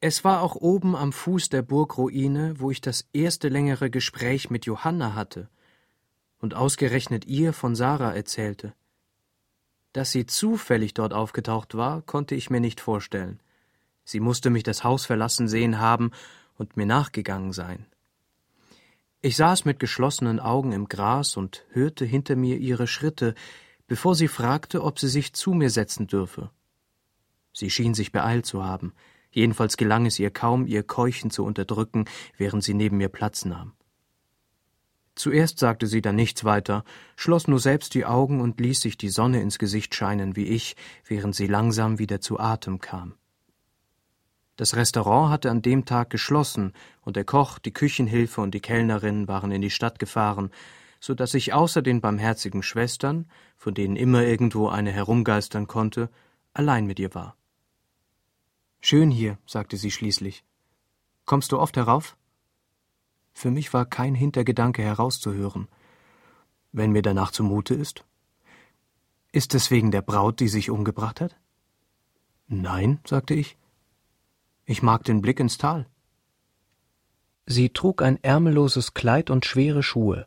Es war auch oben am Fuß der Burgruine, wo ich das erste längere Gespräch mit Johanna hatte und ausgerechnet ihr von Sarah erzählte. Dass sie zufällig dort aufgetaucht war, konnte ich mir nicht vorstellen. Sie musste mich das Haus verlassen sehen haben und mir nachgegangen sein. Ich saß mit geschlossenen Augen im Gras und hörte hinter mir ihre Schritte, bevor sie fragte, ob sie sich zu mir setzen dürfe. Sie schien sich beeilt zu haben. Jedenfalls gelang es ihr kaum, ihr Keuchen zu unterdrücken, während sie neben mir Platz nahm. Zuerst sagte sie dann nichts weiter, schloss nur selbst die Augen und ließ sich die Sonne ins Gesicht scheinen wie ich, während sie langsam wieder zu Atem kam. Das Restaurant hatte an dem Tag geschlossen, und der Koch, die Küchenhilfe und die Kellnerin waren in die Stadt gefahren, so dass ich außer den barmherzigen Schwestern, von denen immer irgendwo eine herumgeistern konnte, allein mit ihr war. »Schön hier«, sagte sie schließlich. »Kommst du oft herauf?« Für mich war kein Hintergedanke herauszuhören. »Wenn mir danach zumute ist.« »Ist es wegen der Braut, die sich umgebracht hat?« »Nein«, sagte ich. »Ich mag den Blick ins Tal.« Sie trug ein ärmelloses Kleid und schwere Schuhe.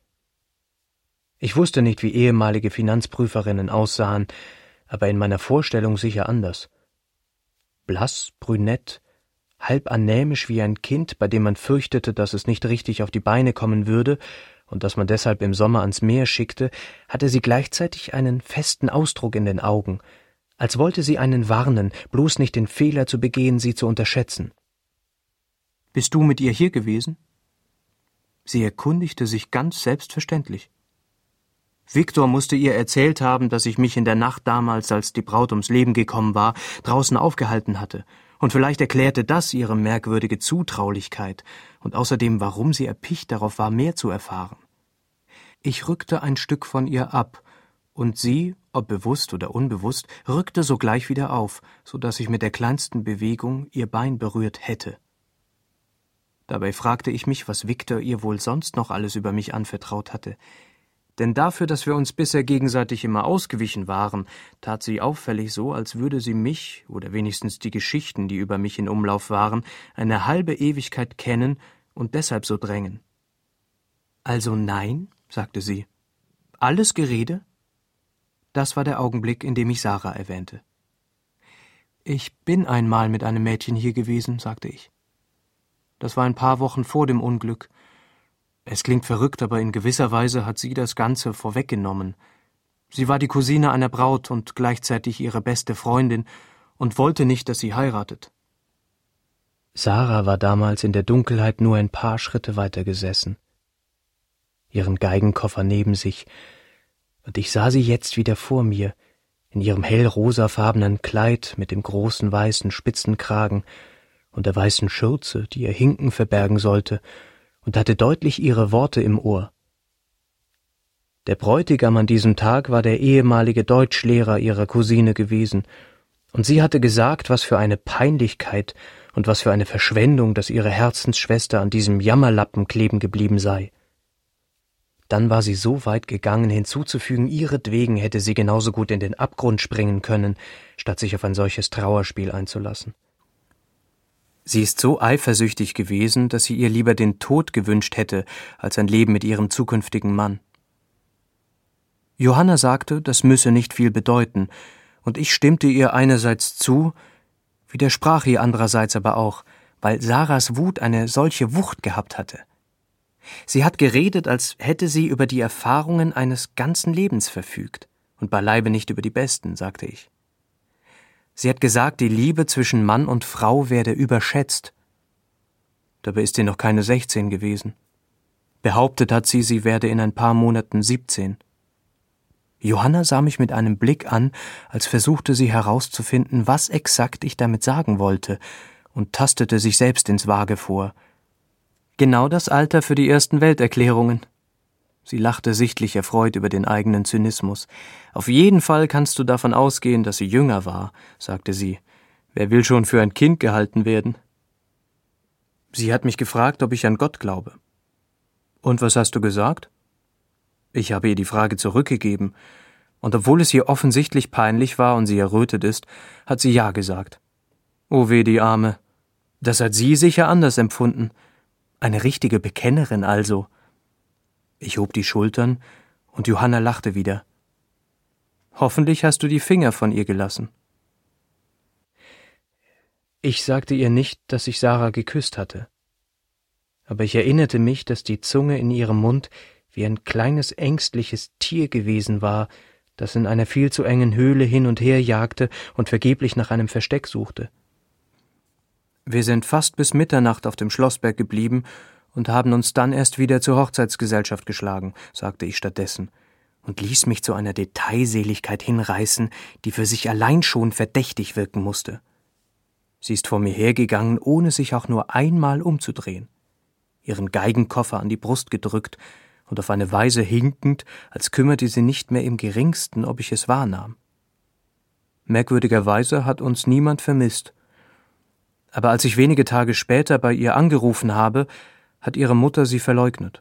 Ich wusste nicht, wie ehemalige Finanzprüferinnen aussahen, aber in meiner Vorstellung sicher anders. Blass, brünett, halb anämisch wie ein Kind, bei dem man fürchtete, dass es nicht richtig auf die Beine kommen würde und dass man deshalb im Sommer ans Meer schickte, hatte sie gleichzeitig einen festen Ausdruck in den Augen, als wollte sie einen warnen, bloß nicht den Fehler zu begehen, sie zu unterschätzen. »Bist du mit ihr hier gewesen?« Sie erkundigte sich ganz selbstverständlich. Viktor musste ihr erzählt haben, dass ich mich in der Nacht damals, als die Braut ums Leben gekommen war, draußen aufgehalten hatte. Und vielleicht erklärte das ihre merkwürdige Zutraulichkeit und außerdem, warum sie erpicht darauf war, mehr zu erfahren. Ich rückte ein Stück von ihr ab, und sie, ob bewusst oder unbewusst, rückte sogleich wieder auf, so dass ich mit der kleinsten Bewegung ihr Bein berührt hätte. Dabei fragte ich mich, was Viktor ihr wohl sonst noch alles über mich anvertraut hatte. Denn dafür, dass wir uns bisher gegenseitig immer ausgewichen waren, tat sie auffällig so, als würde sie mich, oder wenigstens die Geschichten, die über mich in Umlauf waren, eine halbe Ewigkeit kennen und deshalb so drängen. »Also nein«, sagte sie. »Alles Gerede?« Das war der Augenblick, in dem ich Sarah erwähnte. »Ich bin einmal mit einem Mädchen hier gewesen«, sagte ich. »Das war ein paar Wochen vor dem Unglück. Es klingt verrückt, aber in gewisser Weise hat sie das Ganze vorweggenommen. Sie war die Cousine einer Braut und gleichzeitig ihre beste Freundin und wollte nicht, dass sie heiratet.« Sarah war damals in der Dunkelheit nur ein paar Schritte weiter gesessen, ihren Geigenkoffer neben sich, und ich sah sie jetzt wieder vor mir, in ihrem hellrosafarbenen Kleid mit dem großen weißen Spitzenkragen und der weißen Schürze, die ihr Hinken verbergen sollte, und hatte deutlich ihre Worte im Ohr. Der Bräutigam an diesem Tag war der ehemalige Deutschlehrer ihrer Cousine gewesen, und sie hatte gesagt, was für eine Peinlichkeit und was für eine Verschwendung, dass ihre Herzensschwester an diesem Jammerlappen kleben geblieben sei. Dann war sie so weit gegangen, hinzuzufügen, ihretwegen hätte sie genauso gut in den Abgrund springen können, statt sich auf ein solches Trauerspiel einzulassen. Sie ist so eifersüchtig gewesen, dass sie ihr lieber den Tod gewünscht hätte, als ein Leben mit ihrem zukünftigen Mann. Johanna sagte, das müsse nicht viel bedeuten, und ich stimmte ihr einerseits zu, widersprach ihr andererseits aber auch, weil Sarahs Wut eine solche Wucht gehabt hatte. Sie hat geredet, als hätte sie über die Erfahrungen eines ganzen Lebens verfügt, und beileibe nicht über die besten, sagte ich. Sie hat gesagt, die Liebe zwischen Mann und Frau werde überschätzt. Dabei ist sie noch keine 16 gewesen. Behauptet hat sie, sie werde in ein paar Monaten 17. Johanna sah mich mit einem Blick an, als versuchte sie herauszufinden, was exakt ich damit sagen wollte, und tastete sich selbst ins Vage vor. Genau das Alter für die ersten Welterklärungen. Sie lachte sichtlich erfreut über den eigenen Zynismus. »Auf jeden Fall kannst du davon ausgehen, dass sie jünger war«, sagte sie. »Wer will schon für ein Kind gehalten werden?« Sie hat mich gefragt, ob ich an Gott glaube. »Und was hast du gesagt?« Ich habe ihr die Frage zurückgegeben, und obwohl es ihr offensichtlich peinlich war und sie errötet ist, hat sie Ja gesagt. »Oh weh, die Arme. Das hat sie sicher anders empfunden. Eine richtige Bekennerin also. Ich hob die Schultern, und Johanna lachte wieder. Hoffentlich hast du die Finger von ihr gelassen. Ich sagte ihr nicht, dass ich Sarah geküsst hatte. Aber ich erinnerte mich, dass die Zunge in ihrem Mund wie ein kleines ängstliches Tier gewesen war, das in einer viel zu engen Höhle hin und her jagte und vergeblich nach einem Versteck suchte. Wir sind fast bis Mitternacht auf dem Schlossberg geblieben und haben uns dann erst wieder zur Hochzeitsgesellschaft geschlagen, sagte ich stattdessen, und ließ mich zu einer Detailseligkeit hinreißen, die für sich allein schon verdächtig wirken musste. Sie ist vor mir hergegangen, ohne sich auch nur einmal umzudrehen, ihren Geigenkoffer an die Brust gedrückt und auf eine Weise hinkend, als kümmerte sie nicht mehr im geringsten, ob ich es wahrnahm. Merkwürdigerweise hat uns niemand vermisst. Aber als ich wenige Tage später bei ihr angerufen habe, hat ihre Mutter sie verleugnet.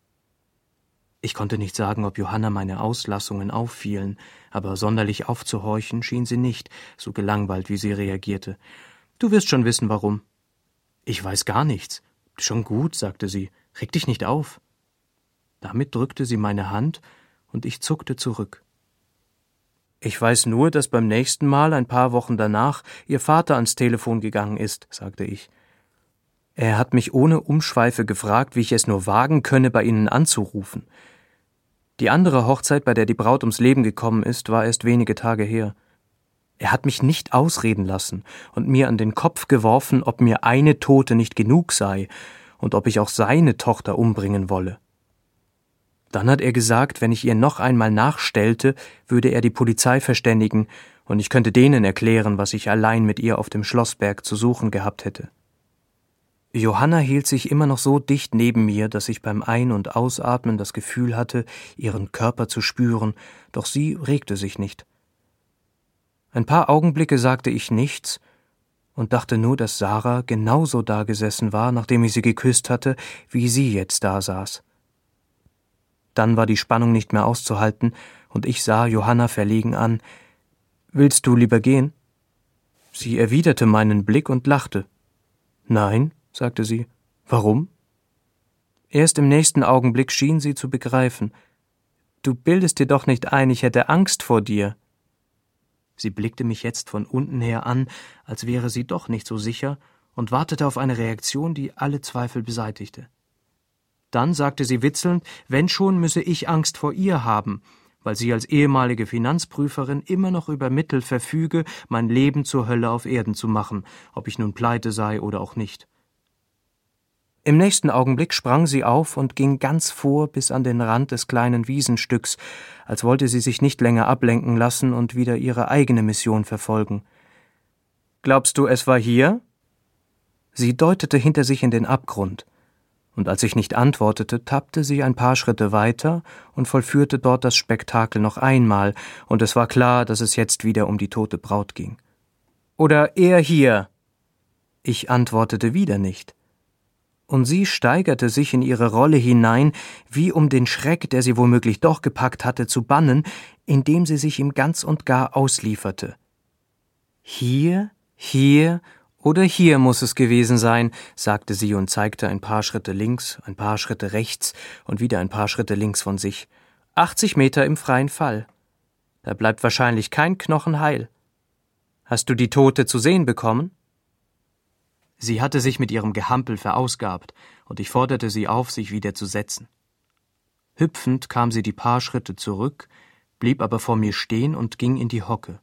Ich konnte nicht sagen, ob Johanna meine Auslassungen auffielen, aber sonderlich aufzuhorchen schien sie nicht, so gelangweilt, wie sie reagierte. »Du wirst schon wissen, warum.« »Ich weiß gar nichts.« »Schon gut«, sagte sie, »reg dich nicht auf.« Damit drückte sie meine Hand, und ich zuckte zurück. »Ich weiß nur, dass beim nächsten Mal, ein paar Wochen danach, Ihr Vater ans Telefon gegangen ist«, sagte ich. »Er hat mich ohne Umschweife gefragt, wie ich es nur wagen könne, bei Ihnen anzurufen. Die andere Hochzeit, bei der die Braut ums Leben gekommen ist, war erst wenige Tage her. Er hat mich nicht ausreden lassen und mir an den Kopf geworfen, ob mir eine Tote nicht genug sei und ob ich auch seine Tochter umbringen wolle. Dann hat er gesagt, wenn ich ihr noch einmal nachstellte, würde er die Polizei verständigen und ich könnte denen erklären, was ich allein mit ihr auf dem Schlossberg zu suchen gehabt hätte. Johanna hielt sich immer noch so dicht neben mir, dass ich beim Ein- und Ausatmen das Gefühl hatte, ihren Körper zu spüren, doch sie regte sich nicht. Ein paar Augenblicke sagte ich nichts und dachte nur, dass Sarah genauso dagesessen war, nachdem ich sie geküsst hatte, wie sie jetzt da saß. Dann war die Spannung nicht mehr auszuhalten, und ich sah Johanna verlegen an. »Willst du lieber gehen?« Sie erwiderte meinen Blick und lachte. »Nein«, sagte sie. »Warum?« Erst im nächsten Augenblick schien sie zu begreifen. »Du bildest dir doch nicht ein, ich hätte Angst vor dir.« Sie blickte mich jetzt von unten her an, als wäre sie doch nicht so sicher, und wartete auf eine Reaktion, die alle Zweifel beseitigte. Dann sagte sie witzelnd, wenn schon, müsse ich Angst vor ihr haben, weil sie als ehemalige Finanzprüferin immer noch über Mittel verfüge, mein Leben zur Hölle auf Erden zu machen, ob ich nun pleite sei oder auch nicht. Im nächsten Augenblick sprang sie auf und ging ganz vor bis an den Rand des kleinen Wiesenstücks, als wollte sie sich nicht länger ablenken lassen und wieder ihre eigene Mission verfolgen. »Glaubst du, es war hier?« Sie deutete hinter sich in den Abgrund, und als ich nicht antwortete, tappte sie ein paar Schritte weiter und vollführte dort das Spektakel noch einmal, und es war klar, dass es jetzt wieder um die tote Braut ging. »Oder eher hier?« Ich antwortete wieder nicht. Und sie steigerte sich in ihre Rolle hinein, wie um den Schreck, der sie womöglich doch gepackt hatte, zu bannen, indem sie sich ihm ganz und gar auslieferte. »Hier, hier oder hier muss es gewesen sein«, sagte sie und zeigte ein paar Schritte links, ein paar Schritte rechts und wieder ein paar Schritte links von sich. 80 Meter im freien Fall. Da bleibt wahrscheinlich kein Knochen heil. Hast du die Tote zu sehen bekommen?« Sie hatte sich mit ihrem Gehampel verausgabt, und ich forderte sie auf, sich wieder zu setzen. Hüpfend kam sie die paar Schritte zurück, blieb aber vor mir stehen und ging in die Hocke.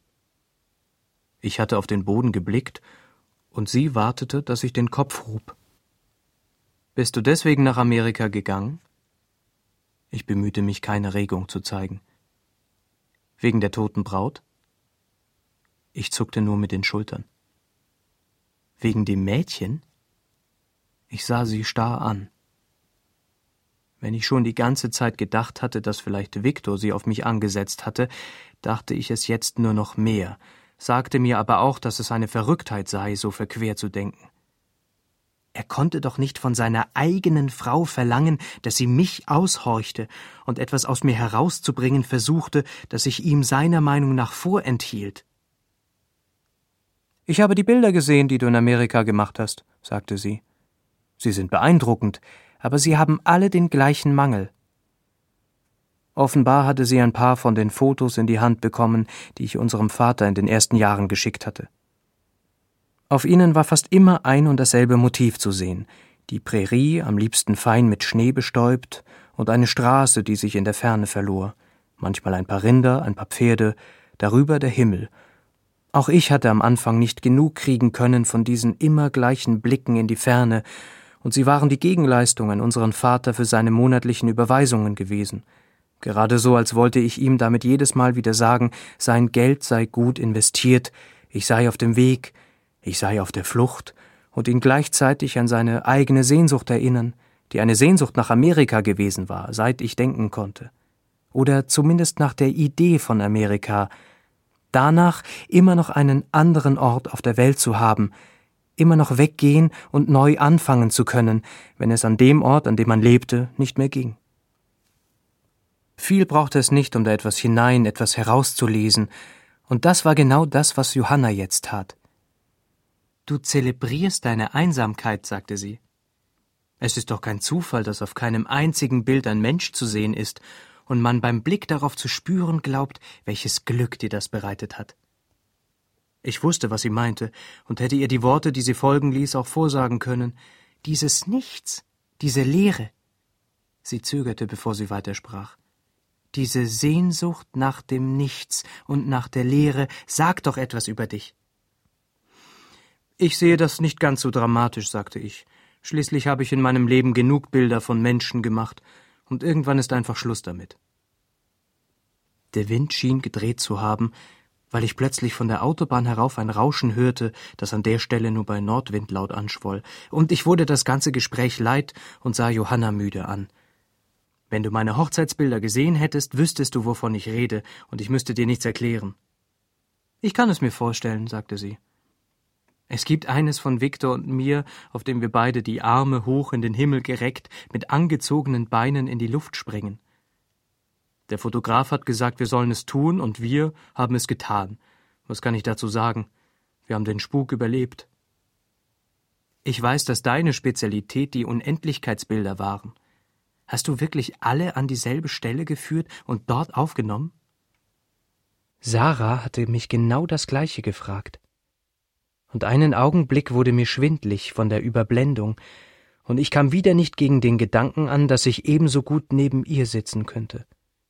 Ich hatte auf den Boden geblickt, und sie wartete, dass ich den Kopf hob. »Bist du deswegen nach Amerika gegangen?« Ich bemühte mich, keine Regung zu zeigen. »Wegen der toten Braut?« Ich zuckte nur mit den Schultern. »Wegen dem Mädchen?« Ich sah sie starr an. Wenn ich schon die ganze Zeit gedacht hatte, dass vielleicht Viktor sie auf mich angesetzt hatte, dachte ich es jetzt nur noch mehr, sagte mir aber auch, dass es eine Verrücktheit sei, so verquer zu denken. Er konnte doch nicht von seiner eigenen Frau verlangen, dass sie mich aushorchte und etwas aus mir herauszubringen versuchte, das ich ihm seiner Meinung nach vorenthielt. »Ich habe die Bilder gesehen, die du in Amerika gemacht hast«, sagte sie. »Sie sind beeindruckend, aber sie haben alle den gleichen Mangel.« Offenbar hatte sie ein paar von den Fotos in die Hand bekommen, die ich unserem Vater in den ersten Jahren geschickt hatte. Auf ihnen war fast immer ein und dasselbe Motiv zu sehen: die Prärie, am liebsten fein mit Schnee bestäubt, und eine Straße, die sich in der Ferne verlor, manchmal ein paar Rinder, ein paar Pferde, darüber der Himmel. Auch ich hatte am Anfang nicht genug kriegen können von diesen immer gleichen Blicken in die Ferne, und sie waren die Gegenleistung an unseren Vater für seine monatlichen Überweisungen gewesen. Gerade so, als wollte ich ihm damit jedes Mal wieder sagen, sein Geld sei gut investiert, ich sei auf dem Weg, ich sei auf der Flucht, und ihn gleichzeitig an seine eigene Sehnsucht erinnern, die eine Sehnsucht nach Amerika gewesen war, seit ich denken konnte. Oder zumindest nach der Idee von Amerika, danach immer noch einen anderen Ort auf der Welt zu haben, immer noch weggehen und neu anfangen zu können, wenn es an dem Ort, an dem man lebte, nicht mehr ging. Viel brauchte es nicht, um da etwas hinein, etwas herauszulesen, und das war genau das, was Johanna jetzt tat. »Du zelebrierst deine Einsamkeit«, sagte sie. »Es ist doch kein Zufall, dass auf keinem einzigen Bild ein Mensch zu sehen ist und man beim Blick darauf zu spüren glaubt, welches Glück dir das bereitet hat.« Ich wusste, was sie meinte, und hätte ihr die Worte, die sie folgen ließ, auch vorsagen können. »Dieses Nichts, diese Leere.« Sie zögerte, bevor sie weitersprach. »Diese Sehnsucht nach dem Nichts und nach der Leere sagt doch etwas über dich.« »Ich sehe das nicht ganz so dramatisch«, sagte ich. »Schließlich habe ich in meinem Leben genug Bilder von Menschen gemacht, und irgendwann ist einfach Schluss damit.« Der Wind schien gedreht zu haben, weil ich plötzlich von der Autobahn herauf ein Rauschen hörte, das an der Stelle nur bei Nordwind laut anschwoll, und ich wurde das ganze Gespräch leid und sah Johanna müde an. »Wenn du meine Hochzeitsbilder gesehen hättest, wüsstest du, wovon ich rede, und ich müsste dir nichts erklären.« »Ich kann es mir vorstellen«, sagte sie. »Es gibt eines von Viktor und mir, auf dem wir beide die Arme hoch in den Himmel gereckt, mit angezogenen Beinen in die Luft springen. Der Fotograf hat gesagt, wir sollen es tun, und wir haben es getan. Was kann ich dazu sagen? Wir haben den Spuk überlebt. Ich weiß, dass deine Spezialität die Unendlichkeitsbilder waren. Hast du wirklich alle an dieselbe Stelle geführt und dort aufgenommen?« Sarah hatte mich genau das Gleiche gefragt. Und einen Augenblick wurde mir schwindlig von der Überblendung, und ich kam wieder nicht gegen den Gedanken an, dass ich ebenso gut neben ihr sitzen könnte.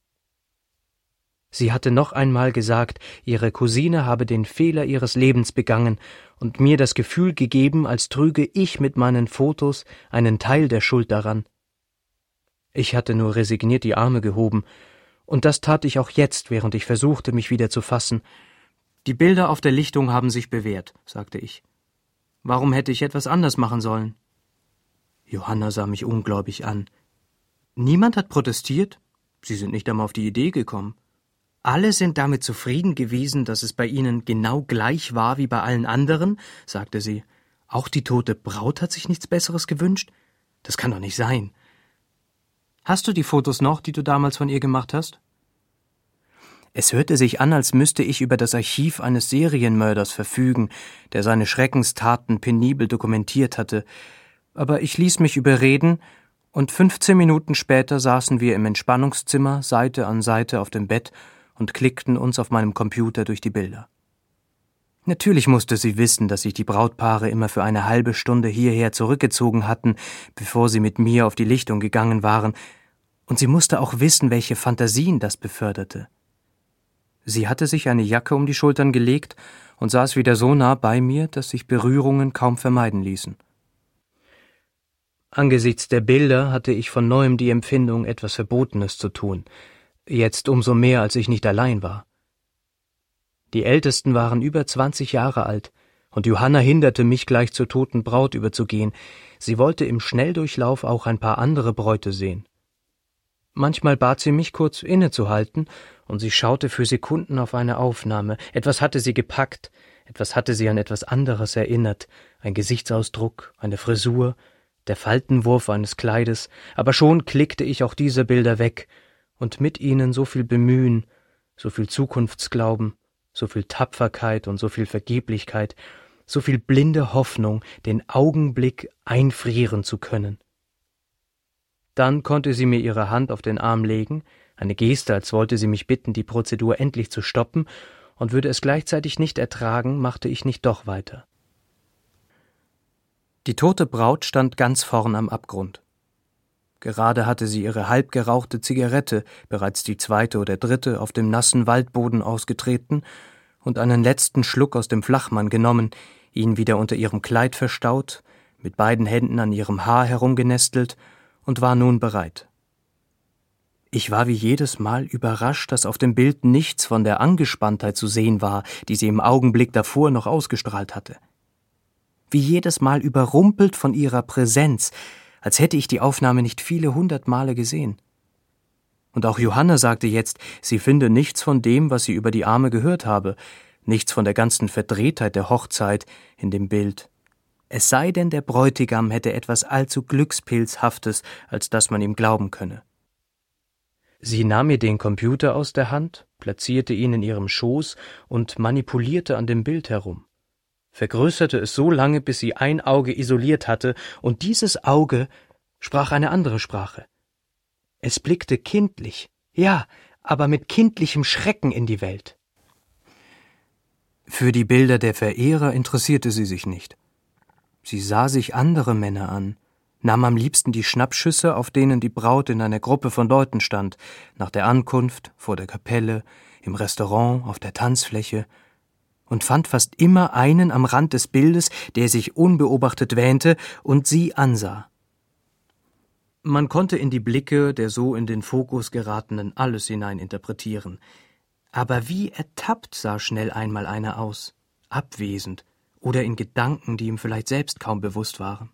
Sie hatte noch einmal gesagt, ihre Cousine habe den Fehler ihres Lebens begangen und mir das Gefühl gegeben, als trüge ich mit meinen Fotos einen Teil der Schuld daran. Ich hatte nur resigniert die Arme gehoben, und das tat ich auch jetzt, während ich versuchte, mich wieder zu fassen. »Die Bilder auf der Lichtung haben sich bewährt«, sagte ich. »Warum hätte ich etwas anders machen sollen?« Johanna sah mich ungläubig an. »Niemand hat protestiert? Sie sind nicht einmal auf die Idee gekommen. Alle sind damit zufrieden gewesen, dass es bei ihnen genau gleich war wie bei allen anderen?«, sagte sie. »Auch die tote Braut hat sich nichts Besseres gewünscht? Das kann doch nicht sein. Hast du die Fotos noch, die du damals von ihr gemacht hast?« Es hörte sich an, als müsste ich über das Archiv eines Serienmörders verfügen, der seine Schreckenstaten penibel dokumentiert hatte, aber ich ließ mich überreden, und 15 Minuten später saßen wir im Entspannungszimmer Seite an Seite auf dem Bett und klickten uns auf meinem Computer durch die Bilder. Natürlich musste sie wissen, dass sich die Brautpaare immer für eine halbe Stunde hierher zurückgezogen hatten, bevor sie mit mir auf die Lichtung gegangen waren, und sie musste auch wissen, welche Fantasien das beförderte. Sie hatte sich eine Jacke um die Schultern gelegt und saß wieder so nah bei mir, dass sich Berührungen kaum vermeiden ließen. Angesichts der Bilder hatte ich von neuem die Empfindung, etwas Verbotenes zu tun, jetzt umso mehr, als ich nicht allein war. Die Ältesten waren über 20 Jahre alt, und Johanna hinderte mich, gleich zur toten Braut überzugehen. Sie wollte im Schnelldurchlauf auch ein paar andere Bräute sehen. Manchmal bat sie mich, kurz innezuhalten, und sie schaute für Sekunden auf eine Aufnahme. Etwas hatte sie gepackt, etwas hatte sie an etwas anderes erinnert, ein Gesichtsausdruck, eine Frisur, der Faltenwurf eines Kleides, aber schon klickte ich auch diese Bilder weg, und mit ihnen so viel Bemühen, so viel Zukunftsglauben, so viel Tapferkeit und so viel Vergeblichkeit, so viel blinde Hoffnung, den Augenblick einfrieren zu können. Dann konnte sie mir ihre Hand auf den Arm legen, eine Geste, als wollte sie mich bitten, die Prozedur endlich zu stoppen, und würde es gleichzeitig nicht ertragen, machte ich nicht doch weiter. Die tote Braut stand ganz vorn am Abgrund. Gerade hatte sie ihre halb gerauchte Zigarette, bereits die zweite oder dritte, auf dem nassen Waldboden ausgetreten und einen letzten Schluck aus dem Flachmann genommen, ihn wieder unter ihrem Kleid verstaut, mit beiden Händen an ihrem Haar herumgenestelt und war nun bereit. Ich war wie jedes Mal überrascht, dass auf dem Bild nichts von der Angespanntheit zu sehen war, die sie im Augenblick davor noch ausgestrahlt hatte. Wie jedes Mal überrumpelt von ihrer Präsenz, als hätte ich die Aufnahme nicht viele 100 Male gesehen. Und auch Johanna sagte jetzt, sie finde nichts von dem, was sie über die Arme gehört habe, nichts von der ganzen Verdrehtheit der Hochzeit in dem Bild. Es sei denn, der Bräutigam hätte etwas allzu Glückspilzhaftes, als dass man ihm glauben könne. Sie nahm mir den Computer aus der Hand, platzierte ihn in ihrem Schoß und manipulierte an dem Bild herum. Vergrößerte es so lange, bis sie ein Auge isoliert hatte, und dieses Auge sprach eine andere Sprache. Es blickte kindlich, ja, aber mit kindlichem Schrecken in die Welt. Für die Bilder der Verehrer interessierte sie sich nicht. Sie sah sich andere Männer an, nahm am liebsten die Schnappschüsse, auf denen die Braut in einer Gruppe von Leuten stand, nach der Ankunft, vor der Kapelle, im Restaurant, auf der Tanzfläche, und fand fast immer einen am Rand des Bildes, der sich unbeobachtet wähnte und sie ansah. Man konnte in die Blicke der so in den Fokus geratenen alles hineininterpretieren. Aber wie ertappt sah schnell einmal einer aus, abwesend oder in Gedanken, die ihm vielleicht selbst kaum bewusst waren.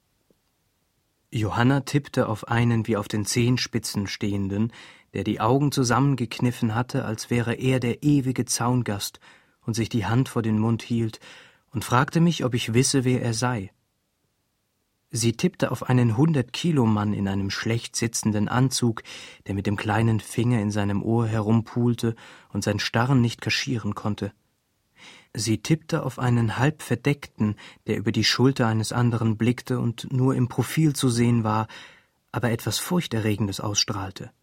Johanna tippte auf einen wie auf den Zehenspitzen stehenden, der die Augen zusammengekniffen hatte, als wäre er der ewige Zaungast, und sich die Hand vor den Mund hielt, und fragte mich, ob ich wisse, wer er sei. Sie tippte auf einen 100-Kilo-Mann in einem schlecht sitzenden Anzug, der mit dem kleinen Finger in seinem Ohr herumpulte und sein Starren nicht kaschieren konnte. Sie tippte auf einen Halbverdeckten, der über die Schulter eines anderen blickte und nur im Profil zu sehen war, aber etwas Furchterregendes ausstrahlte.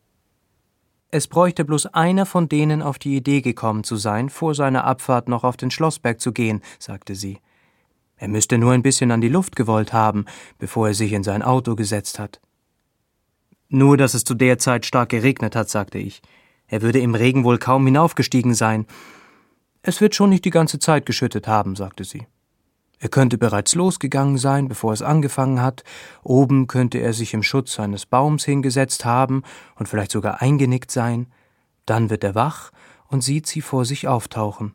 Es bräuchte bloß einer von denen auf die Idee gekommen zu sein, vor seiner Abfahrt noch auf den Schlossberg zu gehen, sagte sie. Er müsste nur ein bisschen an die Luft gewollt haben, bevor er sich in sein Auto gesetzt hat. Nur, dass es zu der Zeit stark geregnet hat, sagte ich. Er würde im Regen wohl kaum hinaufgestiegen sein. Es wird schon nicht die ganze Zeit geschüttet haben, sagte sie. Er könnte bereits losgegangen sein, bevor es angefangen hat. Oben könnte er sich im Schutz eines Baums hingesetzt haben und vielleicht sogar eingenickt sein. Dann wird er wach und sieht sie vor sich auftauchen.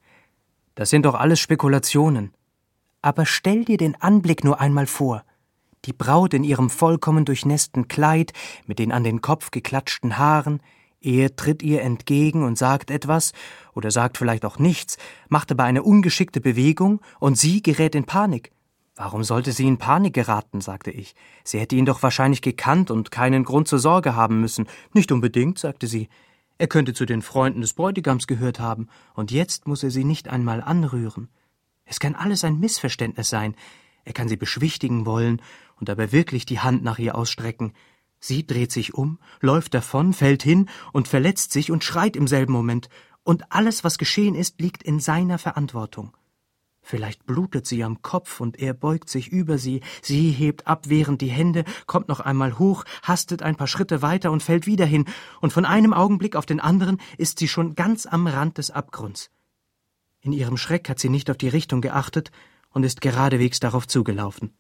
Das sind doch alles Spekulationen. Aber stell dir den Anblick nur einmal vor. Die Braut in ihrem vollkommen durchnässten Kleid, mit den an den Kopf geklatschten Haaren. Er tritt ihr entgegen und sagt etwas, oder sagt vielleicht auch nichts, macht aber eine ungeschickte Bewegung, und sie gerät in Panik. Warum sollte sie in Panik geraten, sagte ich. Sie hätte ihn doch wahrscheinlich gekannt und keinen Grund zur Sorge haben müssen. Nicht unbedingt, sagte sie. Er könnte zu den Freunden des Bräutigams gehört haben, und jetzt muss er sie nicht einmal anrühren. Es kann alles ein Missverständnis sein. Er kann sie beschwichtigen wollen und dabei wirklich die Hand nach ihr ausstrecken. Sie dreht sich um, läuft davon, fällt hin und verletzt sich und schreit im selben Moment. Und alles, was geschehen ist, liegt in seiner Verantwortung. Vielleicht blutet sie am Kopf und er beugt sich über sie. Sie hebt abwehrend die Hände, kommt noch einmal hoch, hastet ein paar Schritte weiter und fällt wieder hin. Und von einem Augenblick auf den anderen ist sie schon ganz am Rand des Abgrunds. In ihrem Schreck hat sie nicht auf die Richtung geachtet und ist geradewegs darauf zugelaufen.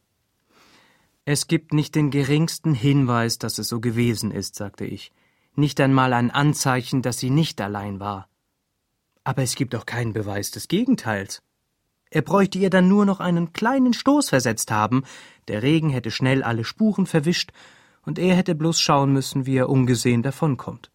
»Es gibt nicht den geringsten Hinweis, dass es so gewesen ist«, sagte ich. »Nicht einmal ein Anzeichen, dass sie nicht allein war. Aber es gibt auch keinen Beweis des Gegenteils. Er bräuchte ihr dann nur noch einen kleinen Stoß versetzt haben, der Regen hätte schnell alle Spuren verwischt, und er hätte bloß schauen müssen, wie er ungesehen davonkommt.«